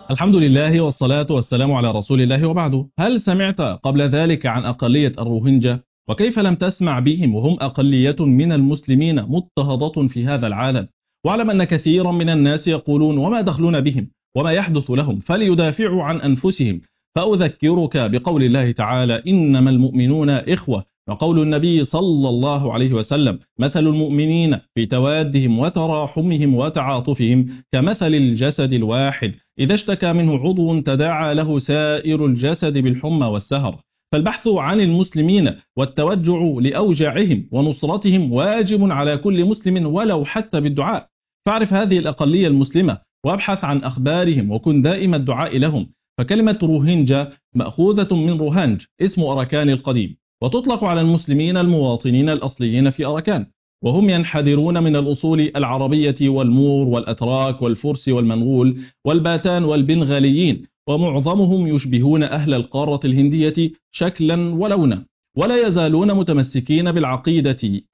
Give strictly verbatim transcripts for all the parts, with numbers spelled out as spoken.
الحمد لله والصلاة والسلام على رسول الله وبعد. هل سمعت قبل ذلك عن أقلية الروهينجا؟ وكيف لم تسمع بهم وهم أقلية من المسلمين مضطهدة في هذا العالم؟ واعلم أن كثيرا من الناس يقولون وما دخلنا بهم وما يحدث لهم، فليدافعوا عن أنفسهم. فأذكرك بقول الله تعالى: إنما المؤمنون إخوة، وقول النبي صلى الله عليه وسلم: مثل المؤمنين في توادهم وتراحمهم وتعاطفهم كمثل الجسد الواحد إذا اشتكى منه عضو تداعى له سائر الجسد بالحمى والسهر. فالبحث عن المسلمين والتوجع لأوجاعهم ونصرتهم واجب على كل مسلم ولو حتى بالدعاء. فاعرف هذه الأقلية المسلمة وابحث عن أخبارهم وكن دائم الدعاء لهم. فكلمة روهينجا مأخوذة من روهانج، اسم أراكان القديم، وتطلق على المسلمين المواطنين الأصليين في أراكان، وهم ينحدرون من الأصول العربية والمور والأتراك والفرس والمنغول والباتان والبنغاليين، ومعظمهم يشبهون أهل القارة الهندية شكلا ولونا، ولا يزالون متمسكين بالعقيدة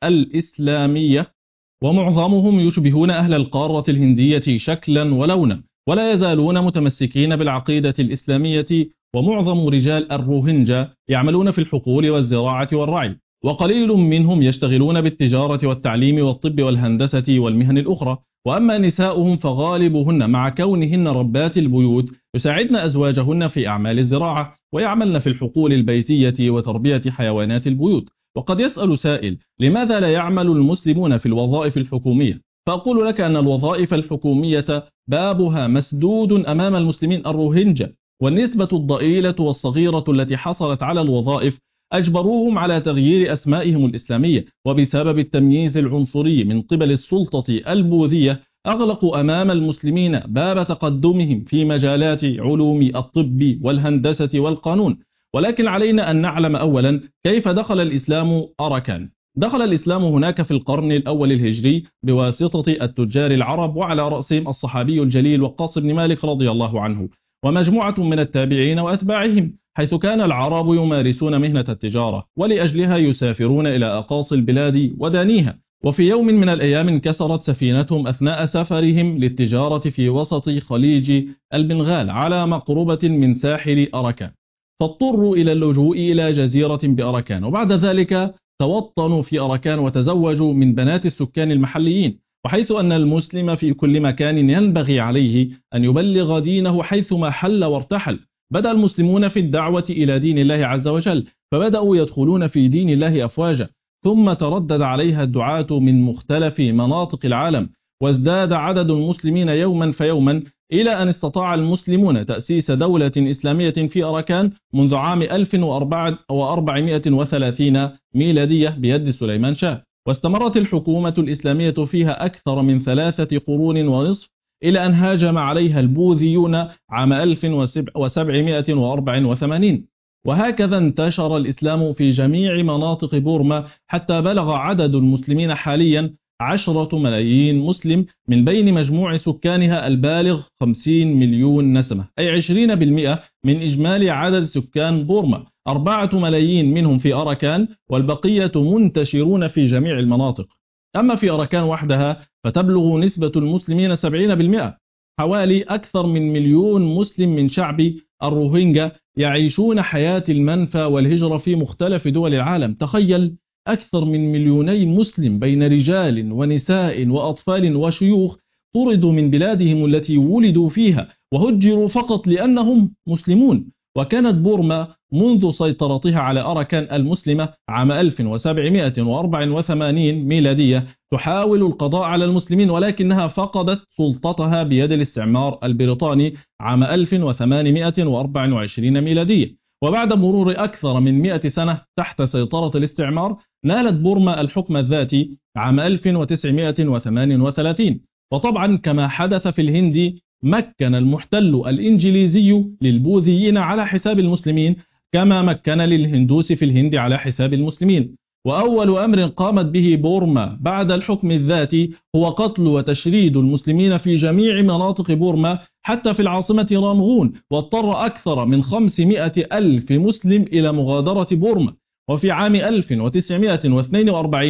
الإسلامية ومعظمهم يشبهون أهل القارة الهندية شكلا ولونا ولا يزالون متمسكين بالعقيدة الإسلامية ومعظم رجال الروهينجا يعملون في الحقول والزراعة والرعي، وقليل منهم يشتغلون بالتجارة والتعليم والطب والهندسة والمهن الأخرى. وأما نساؤهم فغالبهن مع كونهن ربات البيوت يساعدن أزواجهن في أعمال الزراعة ويعملن في الحقول البيتية وتربية حيوانات البيوت. وقد يسأل سائل: لماذا لا يعمل المسلمون في الوظائف الحكومية؟ فأقول لك أن الوظائف الحكومية بابها مسدود أمام المسلمين الروهينجا، والنسبة الضئيلة والصغيرة التي حصلت على الوظائف أجبروهم على تغيير أسمائهم الإسلامية، وبسبب التمييز العنصري من قبل السلطة البوذية أغلقوا أمام المسلمين باب تقدمهم في مجالات علوم الطب والهندسة والقانون. ولكن علينا أن نعلم أولا كيف دخل الإسلام أراكان. دخل الإسلام هناك في القرن الأول الهجري بواسطة التجار العرب، وعلى رأسهم الصحابي الجليل وقاص بن مالك رضي الله عنه ومجموعة من التابعين وأتباعهم، حيث كان العرب يمارسون مهنة التجارة ولأجلها يسافرون إلى أقاصي البلاد ودانيها. وفي يوم من الأيام انكسرت سفينتهم أثناء سفرهم للتجارة في وسط خليج البنغال على مقربة من ساحل أراكان، فاضطروا إلى اللجوء إلى جزيرة بأراكان، وبعد ذلك توطنوا في أراكان وتزوجوا من بنات السكان المحليين. وحيث أن المسلم في كل مكان ينبغي عليه أن يبلغ دينه حيثما حل وارتحل، بدأ المسلمون في الدعوة إلى دين الله عز وجل، فبدأوا يدخلون في دين الله أفواجا، ثم تردد عليها الدعاة من مختلف مناطق العالم، وازداد عدد المسلمين يوما فيوما، إلى أن استطاع المسلمون تأسيس دولة إسلامية في أراكان منذ عام ألف وأربعمائة وثلاثين ميلادية بيد سليمان شاه، واستمرت الحكومة الإسلامية فيها أكثر من ثلاثة قرون ونصف، إلى أن هاجم عليها البوذيون عام ألف وسبعمائة وأربعة وثمانين. وهكذا انتشر الإسلام في جميع مناطق بورما حتى بلغ عدد المسلمين حاليا عشرة ملايين مسلم، من بين مجموع سكانها البالغ خمسين مليون نسمة، أي عشرين بالمئة من إجمالي عدد سكان بورما. أربعة ملايين منهم في أراكان، والبقية منتشرون في جميع المناطق. أما في أراكان وحدها فتبلغ نسبة المسلمين سبعين بالمئة. حوالي أكثر من مليون مسلم من شعب الروهينجا يعيشون حياة المنفى والهجرة في مختلف دول العالم. تخيل، أكثر من مليوني مسلم بين رجال ونساء وأطفال وشيوخ طردوا من بلادهم التي ولدوا فيها وهجروا فقط لأنهم مسلمون. وكانت بورما منذ سيطرتها على أراكان المسلمة عام ألف وسبعمائة وأربعة وثمانين ميلادية تحاول القضاء على المسلمين، ولكنها فقدت سلطتها بيد الاستعمار البريطاني عام ألف وثمانمائة وأربعة وعشرين ميلادية. وبعد مرور أكثر من مئة سنة تحت سيطرة الاستعمار، نالت بورما الحكم الذاتي عام ألف وتسعمائة وثمانية وثلاثين. وطبعا كما حدث في الهند، مكن المحتل الإنجليزي للبوذيين على حساب المسلمين كما مكن للهندوس في الهند على حساب المسلمين. وأول أمر قامت به بورما بعد الحكم الذاتي هو قتل وتشريد المسلمين في جميع مناطق بورما حتى في العاصمة رامغون، واضطر أكثر من خمسمائة ألف مسلم إلى مغادرة بورما. وفي عام ألف وتسعمائة واثنين وأربعين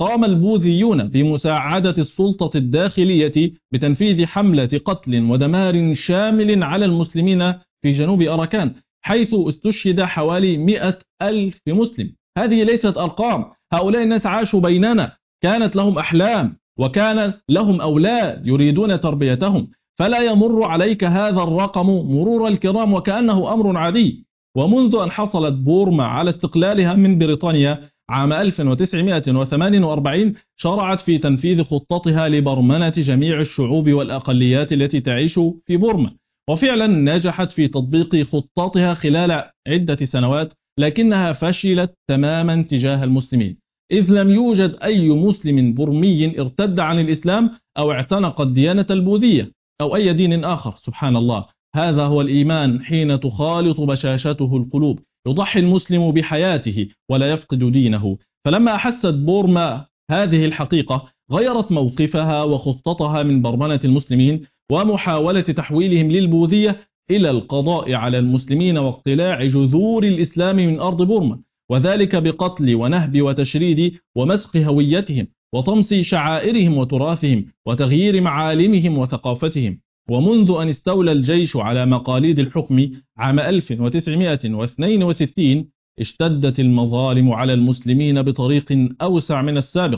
قام البوذيون بمساعدة السلطة الداخلية بتنفيذ حملة قتل ودمار شامل على المسلمين في جنوب أراكان، حيث استشهد حوالي مئة ألف مسلم. هذه ليست أرقام، هؤلاء الناس عاشوا بيننا، كانت لهم أحلام وكان لهم أولاد يريدون تربيتهم، فلا يمر عليك هذا الرقم مرور الكرام وكأنه أمر عادي. ومنذ أن حصلت بورما على استقلالها من بريطانيا عام ألف وتسعمئة وثمانية وأربعين شرعت في تنفيذ خطتها لبرمنة جميع الشعوب والأقليات التي تعيش في بورما، وفعلا نجحت في تطبيق خطتها خلال عدة سنوات، لكنها فشلت تماما تجاه المسلمين، إذ لم يوجد أي مسلم برمي ارتد عن الإسلام أو اعتنق الديانة البوذية أو أي دين آخر. سبحان الله، هذا هو الإيمان حين تخالط بشاشته القلوب، يضحي المسلم بحياته ولا يفقد دينه. فلما أحست بورما هذه الحقيقة غيرت موقفها وخطتها من برمنة المسلمين ومحاولة تحويلهم للبوذية إلى القضاء على المسلمين واقتلاع جذور الإسلام من أرض بورما، وذلك بقتل ونهب وتشريد ومسخ هويتهم وطمس شعائرهم وتراثهم وتغيير معالمهم وثقافتهم. ومنذ أن استولى الجيش على مقاليد الحكم عام ألف وتسعمئة واثنين وستين اشتدت المظالم على المسلمين بطريق أوسع من السابق.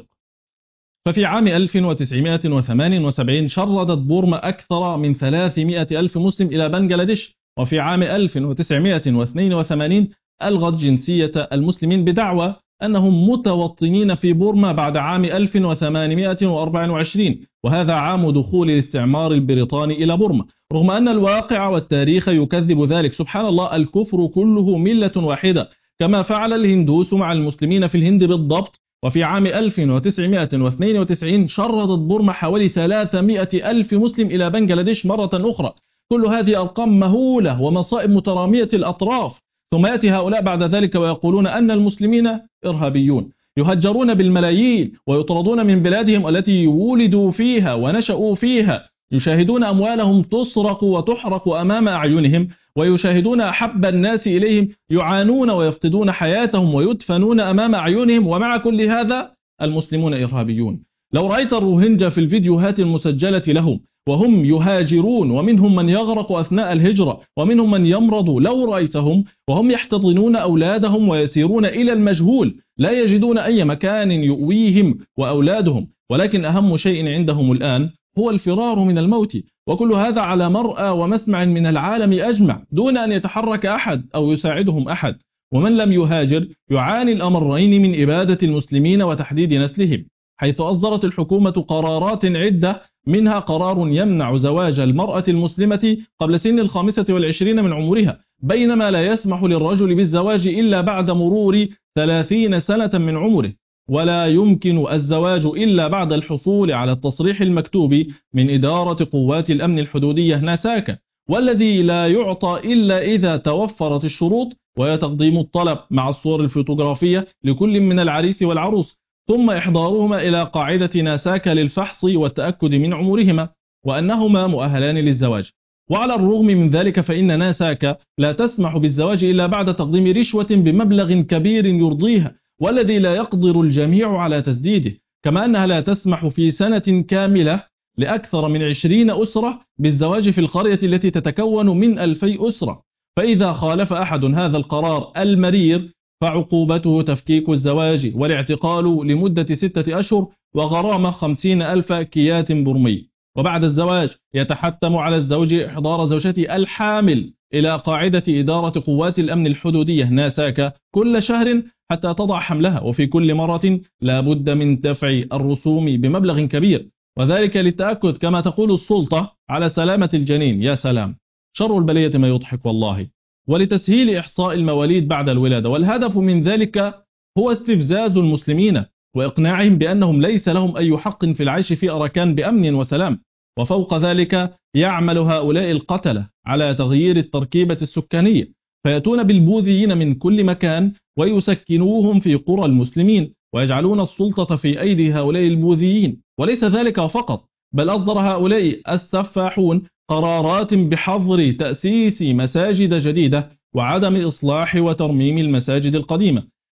ففي عام ألف وتسعمئة وثمانية وسبعين شردت بورما أكثر من ثلاثمئة ألف مسلم إلى بنغلاديش، وفي عام ألف وتسعمئة واثنين وثمانين ألغت جنسية المسلمين بدعوى أنهم متوطنين في بورما بعد عام ألف وثمانمئة وأربعة وعشرين، وهذا عام دخول الاستعمار البريطاني إلى بورما، رغم أن الواقع والتاريخ يكذب ذلك. سبحان الله، الكفر كله ملة واحدة، كما فعل الهندوس مع المسلمين في الهند بالضبط. وفي عام ألف وتسعمئة واثنين وتسعين شردت بورما حوالي ثلاثمئة ألف مسلم إلى بنغلاديش مرة أخرى. كل هذه أرقام مهولة ومصائب مترامية الأطراف، ثم يأتي هؤلاء بعد ذلك ويقولون أن المسلمين إرهابيون، يهجرون بالملايين ويطردون من بلادهم التي ولدوا فيها ونشأوا فيها، يشاهدون أموالهم تسرق وتحرق أمام أعينهم، ويشاهدون أحب الناس إليهم يعانون ويفقدون حياتهم ويدفنون أمام أعينهم، ومع كل هذا المسلمون إرهابيون. لو رأيت الروهينجا في الفيديوهات المسجلة لهم وهم يهاجرون، ومنهم من يغرق أثناء الهجرة ومنهم من يمرض، لو رأيتهم وهم يحتضنون أولادهم ويسيرون إلى المجهول لا يجدون أي مكان يؤويهم وأولادهم، ولكن أهم شيء عندهم الآن هو الفرار من الموت، وكل هذا على مرأى ومسمع من العالم أجمع دون أن يتحرك أحد أو يساعدهم أحد. ومن لم يهاجر يعاني الأمرين من إبادة المسلمين وتحديد نسلهم، حيث أصدرت الحكومة قرارات عدة، منها قرار يمنع زواج المرأة المسلمة قبل سن الخامسة والعشرين من عمرها، بينما لا يسمح للرجل بالزواج إلا بعد مرور ثلاثين سنة من عمره، ولا يمكن الزواج إلا بعد الحصول على التصريح المكتوب من إدارة قوات الأمن الحدودية ناساكا، والذي لا يعطى إلا إذا توفرت الشروط، ويتقديم الطلب مع الصور الفوتوغرافية لكل من العريس والعروس، ثم إحضارهما إلى قاعدة ناساكا للفحص والتأكد من عمرهما وأنهما مؤهلان للزواج. وعلى الرغم من ذلك فإن ناساكا لا تسمح بالزواج إلا بعد تقديم رشوة بمبلغ كبير يرضيها، والذي لا يقدر الجميع على تسديده، كما أنها لا تسمح في سنة كاملة لأكثر من عشرين أسرة بالزواج في القرية التي تتكون من ألفي أسرة، فإذا خالف أحد هذا القرار المرير فعقوبته تفكيك الزواج والاعتقال لمدة ستة أشهر وغرامة خمسين ألف كيات برمي. وبعد الزواج يتحتم على الزوج إحضار زوجته الحامل إلى قاعدة إدارة قوات الأمن الحدودية ناساكا كل شهر حتى تضع حملها، وفي كل مرة لا بد من دفع الرسوم بمبلغ كبير، وذلك للتأكد كما تقول السلطة على سلامة الجنين. يا سلام، شر البلية ما يضحك والله. ولتسهيل إحصاء المواليد بعد الولادة، والهدف من ذلك هو استفزاز المسلمين وإقناعهم بأنهم ليس لهم أي حق في العيش في أراكان بأمن وسلام. وفوق ذلك يعمل هؤلاء القتلة على تغيير التركيبة السكانية، فيأتون بالبوذيين من كل مكان ويسكنوهم في قرى المسلمين ويجعلون السلطة في أيدي هؤلاء البوذيين. وليس ذلك فقط، بل أصدر هؤلاء السفاحون قرارات بحظر تأسيس مساجد جديدة وعدم إصلاح وترميم المساجد القديمة،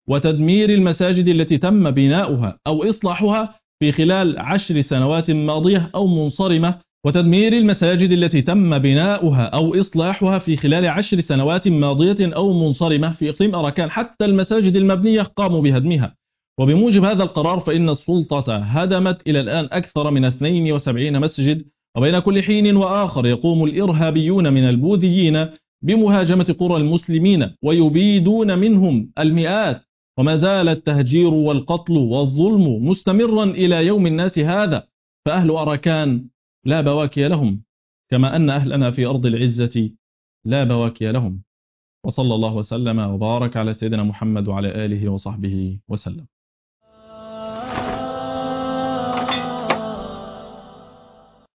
وتدمير المساجد التي تم بناؤها أو إصلاحها في خلال عشر سنوات ماضية أو منصرمة وتدمير المساجد التي تم بناؤها أو إصلاحها في خلال عشر سنوات ماضية أو منصرمة في إقليم أراكان. حتى المساجد المبنية قاموا بهدمها. وبموجب هذا القرار فإن السلطة هدمت إلى الآن أكثر من اثنين وسبعين مسجد، وبين كل حين وآخر يقوم الإرهابيون من البوذيين بمهاجمة قرى المسلمين ويبيدون منهم المئات، وما زال التهجير والقتل والظلم مستمرا إلى يوم الناس هذا. فأهل أراكان لا بواكي لهم، كما أن أهلنا في أرض العزة لا بواكي لهم. وصلى الله وسلم وبارك على سيدنا محمد وعلى آله وصحبه وسلم.